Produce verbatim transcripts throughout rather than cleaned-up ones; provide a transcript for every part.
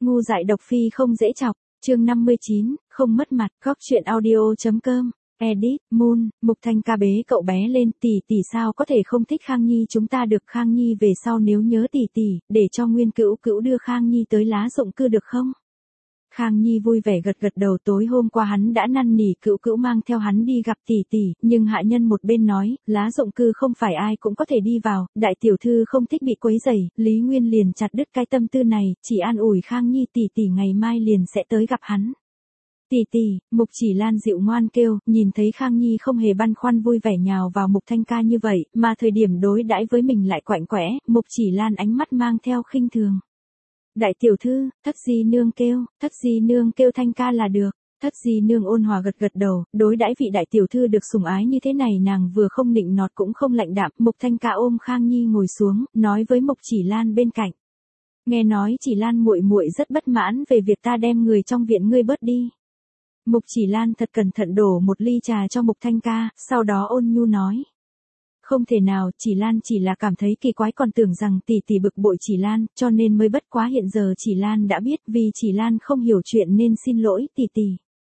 Ngu dại độc phi không dễ chọc, chương năm mươi chín, không mất mặt, góc chuyện audio.com, edit, Moon, Mục Thanh ca bế cậu bé lên, tỷ tỷ sao có thể không thích Khang Nhi chúng ta được Khang Nhi về sau nếu nhớ tỷ tỷ, để cho Nguyên Cữu Cữu đưa Khang Nhi tới lá rụng cư được không? Khang Nhi vui vẻ gật gật đầu tối hôm qua hắn đã năn nỉ Cữu Cữu mang theo hắn đi gặp tỷ tỷ, nhưng hạ nhân một bên nói, lá rụng cư không phải ai cũng có thể đi vào, đại tiểu thư không thích bị quấy rầy, Lý Nguyên liền chặt đứt cái tâm tư này, chỉ an ủi Khang Nhi tỷ tỷ ngày mai liền sẽ tới gặp hắn. Tỷ tỷ, Mục Chỉ Lan dịu ngoan kêu, nhìn thấy Khang Nhi không hề băn khoăn vui vẻ nhào vào Mục Thanh ca như vậy, mà thời điểm đối đãi với mình lại quạnh quẽ, Mục Chỉ Lan ánh mắt mang theo khinh thường. Đại tiểu thư, Thất Di nương kêu, Thất Di nương kêu Thanh ca là được. Thất Di nương ôn hòa gật gật đầu, đối đãi vị đại tiểu thư được sủng ái như thế này nàng vừa không nịnh nọt cũng không lạnh đạm. Mục Thanh ca ôm Khang Nhi ngồi xuống, nói với Mục Chỉ Lan bên cạnh. Nghe nói Chỉ Lan muội muội rất bất mãn về việc ta đem người trong viện ngươi bớt đi. Mục Chỉ Lan thật cẩn thận đổ một ly trà cho Mục Thanh ca, sau đó ôn nhu nói. Không thể nào, Chỉ Lan chỉ là cảm thấy kỳ quái còn tưởng rằng tỷ tỷ bực bội Chỉ Lan, cho nên mới bất quá hiện giờ Chỉ Lan đã biết vì Chỉ Lan không hiểu chuyện nên xin lỗi tỷ tỷ.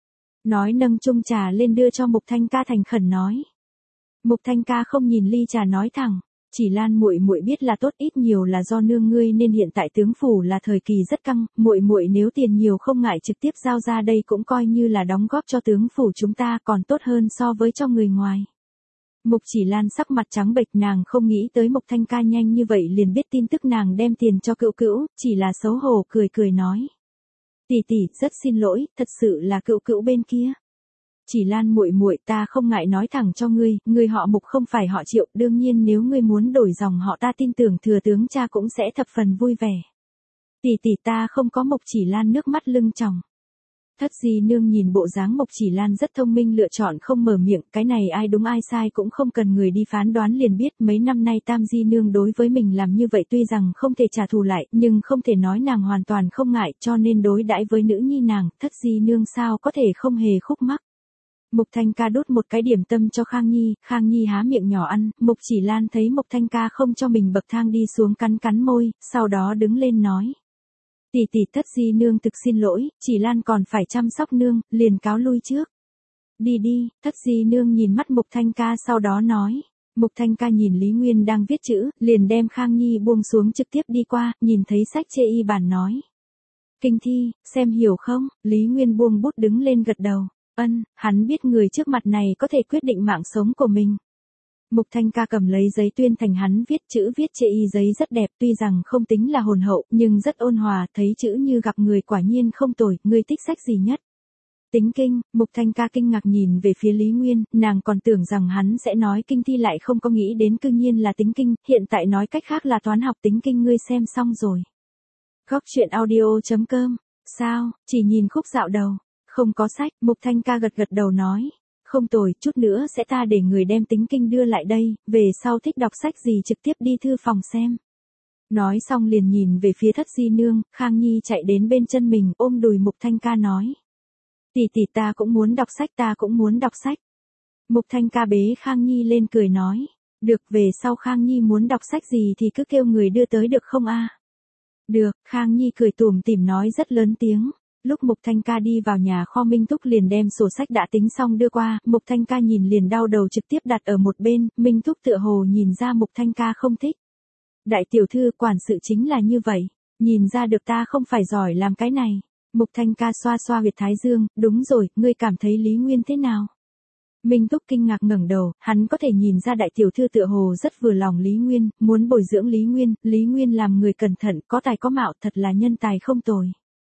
Nói nâng chung trà lên đưa cho Mục Thanh ca thành khẩn nói. Mục Thanh ca không nhìn ly trà nói thẳng, Chỉ Lan muội muội biết là tốt ít nhiều là do nương ngươi nên hiện tại tướng phủ là thời kỳ rất căng, muội muội nếu tiền nhiều không ngại trực tiếp giao ra đây cũng coi như là đóng góp cho tướng phủ chúng ta còn tốt hơn so với cho người ngoài. Mục Chỉ Lan sắc mặt trắng bệch nàng không nghĩ tới Mục Thanh ca nhanh như vậy liền biết tin tức nàng đem tiền cho Cữu Cữu, chỉ là xấu hổ cười cười nói. Tỷ tỷ, rất xin lỗi, thật sự là Cữu Cữu bên kia. Chỉ Lan muội muội ta không ngại nói thẳng cho ngươi, ngươi họ Mục không phải họ Triệu, đương nhiên nếu ngươi muốn đổi dòng họ ta tin tưởng thừa tướng cha cũng sẽ thập phần vui vẻ. Tỷ tỷ ta không có Mục Chỉ Lan nước mắt lưng tròng. Thất Di nương nhìn bộ dáng Mục Chỉ Lan rất thông minh lựa chọn không mở miệng, cái này ai đúng ai sai cũng không cần người đi phán đoán liền biết, mấy năm nay Tam Di nương đối với mình làm như vậy tuy rằng không thể trả thù lại, nhưng không thể nói nàng hoàn toàn không ngại, cho nên đối đãi với nữ nhi nàng, Thất Di nương sao có thể không hề khúc mắc. Mục Thanh ca đút một cái điểm tâm cho Khang Nhi, Khang Nhi há miệng nhỏ ăn, Mục Chỉ Lan thấy Mục Thanh ca không cho mình bậc thang đi xuống cắn cắn môi, sau đó đứng lên nói. Tỷ tỷ Thất Di nương thực xin lỗi, Chỉ Lan còn phải chăm sóc nương, liền cáo lui trước. Đi đi, Thất Di nương nhìn mắt Mục Thanh ca sau đó nói. Mục Thanh ca nhìn Lý Nguyên đang viết chữ, liền đem Khang Nhi buông xuống trực tiếp đi qua, nhìn thấy sách chê y bản nói. Kinh thi, xem hiểu không, Lý Nguyên buông bút đứng lên gật đầu. Ân, hắn biết người trước mặt này có thể quyết định mạng sống của mình. Mục Thanh ca cầm lấy giấy tuyên thành hắn viết chữ viết chê y giấy rất đẹp tuy rằng không tính là hồn hậu nhưng rất ôn hòa thấy chữ như gặp người quả nhiên không tồi, người thích sách gì nhất? Tính kinh, Mục Thanh ca kinh ngạc nhìn về phía Lý Nguyên, nàng còn tưởng rằng hắn sẽ nói kinh thi lại không có nghĩ đến cư nhiên là tính kinh, hiện tại nói cách khác là toán học tính kinh ngươi xem xong rồi. Góc chuyện audio.com, sao, chỉ nhìn khúc dạo đầu, không có sách, Mục Thanh ca gật gật đầu nói. Không tồi, chút nữa sẽ ta để người đem tính kinh đưa lại đây, về sau thích đọc sách gì trực tiếp đi thư phòng xem. Nói xong liền nhìn về phía Thất Di nương, Khang Nhi chạy đến bên chân mình ôm đùi Mục Thanh ca nói. Tỷ tỷ ta cũng muốn đọc sách ta cũng muốn đọc sách. Mục Thanh ca bế Khang Nhi lên cười nói. Được về sau Khang Nhi muốn đọc sách gì thì cứ kêu người đưa tới được không a? Được, Khang Nhi cười tủm tỉm nói rất lớn tiếng. Lúc Mục Thanh ca đi vào nhà kho Minh Thúc liền đem sổ sách đã tính xong đưa qua, Mục Thanh ca nhìn liền đau đầu trực tiếp đặt ở một bên, Minh Thúc tựa hồ nhìn ra Mục Thanh ca không thích. Đại tiểu thư quản sự chính là như vậy, nhìn ra được ta không phải giỏi làm cái này. Mục Thanh ca xoa xoa huyệt thái dương, đúng rồi, ngươi cảm thấy Lý Nguyên thế nào? Minh Thúc kinh ngạc ngẩng đầu, hắn có thể nhìn ra đại tiểu thư tựa hồ rất vừa lòng Lý Nguyên, muốn bồi dưỡng Lý Nguyên, Lý Nguyên làm người cẩn thận, có tài có mạo, thật là nhân tài không tồi.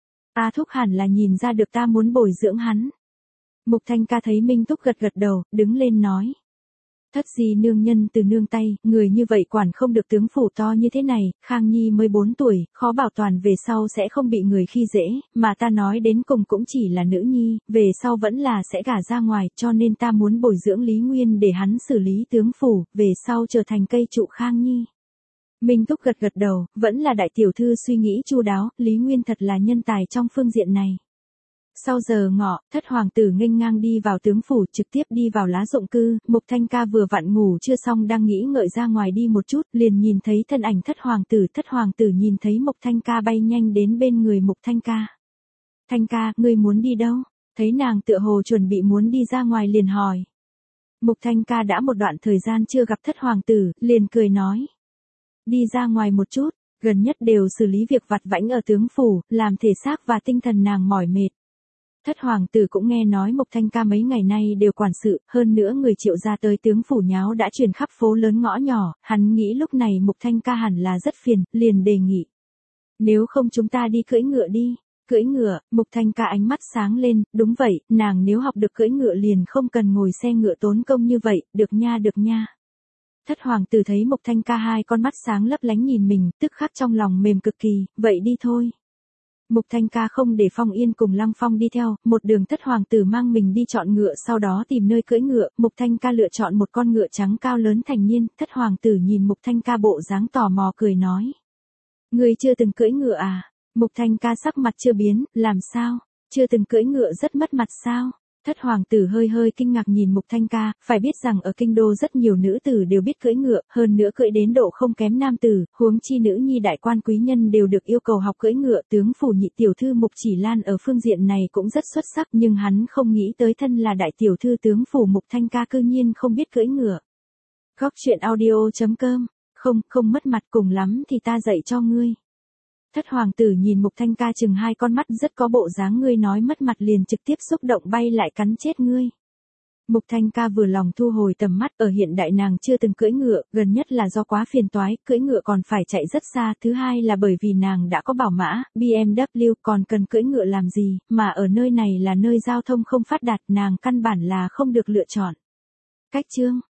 A Thúc hẳn là nhìn ra được ta muốn bồi dưỡng hắn. Mục Thanh ca thấy Minh Thúc gật gật đầu, đứng lên nói. Thất Di nương nhân từ nương tay, người như vậy quản không được tướng phủ to như thế này, Khang Nhi mới bốn tuổi, khó bảo toàn về sau sẽ không bị người khi dễ, mà ta nói đến cùng cũng chỉ là nữ nhi, về sau vẫn là sẽ gả ra ngoài, cho nên ta muốn bồi dưỡng Lý Nguyên để hắn xử lý tướng phủ, về sau trở thành cây trụ Khang Nhi. Minh Túc gật gật đầu, vẫn là đại tiểu thư suy nghĩ chu đáo, Lý Nguyên thật là nhân tài trong phương diện này. Sau giờ ngọ, thất hoàng tử nghênh ngang đi vào tướng phủ, trực tiếp đi vào lá dụng cư, Mục Thanh Ca vừa vặn ngủ chưa xong đang nghĩ ngợi ra ngoài đi một chút, liền nhìn thấy thân ảnh thất hoàng tử, thất hoàng tử nhìn thấy Mục Thanh Ca bay nhanh đến bên người Mục Thanh Ca. Thanh ca, ngươi muốn đi đâu? Thấy nàng tựa hồ chuẩn bị muốn đi ra ngoài liền hỏi. Mục Thanh Ca đã một đoạn thời gian chưa gặp thất hoàng tử, liền cười nói. Đi ra ngoài một chút, gần nhất đều xử lý việc vặt vãnh ở tướng phủ, làm thể xác và tinh thần nàng mỏi mệt. Thất hoàng tử cũng nghe nói Mục Thanh Ca mấy ngày nay đều quản sự, hơn nữa người Triệu gia tới tướng phủ nháo đã truyền khắp phố lớn ngõ nhỏ, hắn nghĩ lúc này Mục Thanh Ca hẳn là rất phiền, liền đề nghị. Nếu không chúng ta đi cưỡi ngựa đi. Cưỡi ngựa, Mục Thanh Ca ánh mắt sáng lên, đúng vậy, nàng nếu học được cưỡi ngựa liền không cần ngồi xe ngựa tốn công như vậy, được nha được nha. Thất hoàng tử thấy Mục Thanh Ca hai con mắt sáng lấp lánh nhìn mình, tức khắc trong lòng mềm cực kỳ, vậy đi thôi. Mục Thanh Ca không để Phong Yên cùng Lăng Phong đi theo, một đường thất hoàng tử mang mình đi chọn ngựa sau đó tìm nơi cưỡi ngựa, Mục Thanh Ca lựa chọn một con ngựa trắng cao lớn thành niên, thất hoàng tử nhìn Mục Thanh Ca bộ dáng tò mò cười nói. Ngươi chưa từng cưỡi ngựa à? Mục Thanh Ca sắc mặt chưa biến, làm sao? Chưa từng cưỡi ngựa rất mất mặt sao? Thất hoàng tử hơi hơi kinh ngạc nhìn Mục Thanh Ca, phải biết rằng ở kinh đô rất nhiều nữ tử đều biết cưỡi ngựa, hơn nữa cưỡi đến độ không kém nam tử, huống chi nữ nhi đại quan quý nhân đều được yêu cầu học cưỡi ngựa, tướng phủ nhị tiểu thư Mục Chỉ Lan ở phương diện này cũng rất xuất sắc, nhưng hắn không nghĩ tới thân là đại tiểu thư tướng phủ Mục Thanh Ca cư nhiên không biết cưỡi ngựa. Góc truyện audio chấm com, không, không mất mặt, cùng lắm thì ta dạy cho ngươi. Thất hoàng tử nhìn Mục Thanh Ca chừng hai con mắt rất có bộ dáng ngươi nói mất mặt liền trực tiếp xúc động bay lại cắn chết ngươi. Mục Thanh Ca vừa lòng thu hồi tầm mắt, ở hiện đại nàng chưa từng cưỡi ngựa, gần nhất là do quá phiền toái, cưỡi ngựa còn phải chạy rất xa, thứ hai là bởi vì nàng đã có bảo mã, bê em vê còn cần cưỡi ngựa làm gì, mà ở nơi này là nơi giao thông không phát đạt, nàng căn bản là không được lựa chọn. Cách chương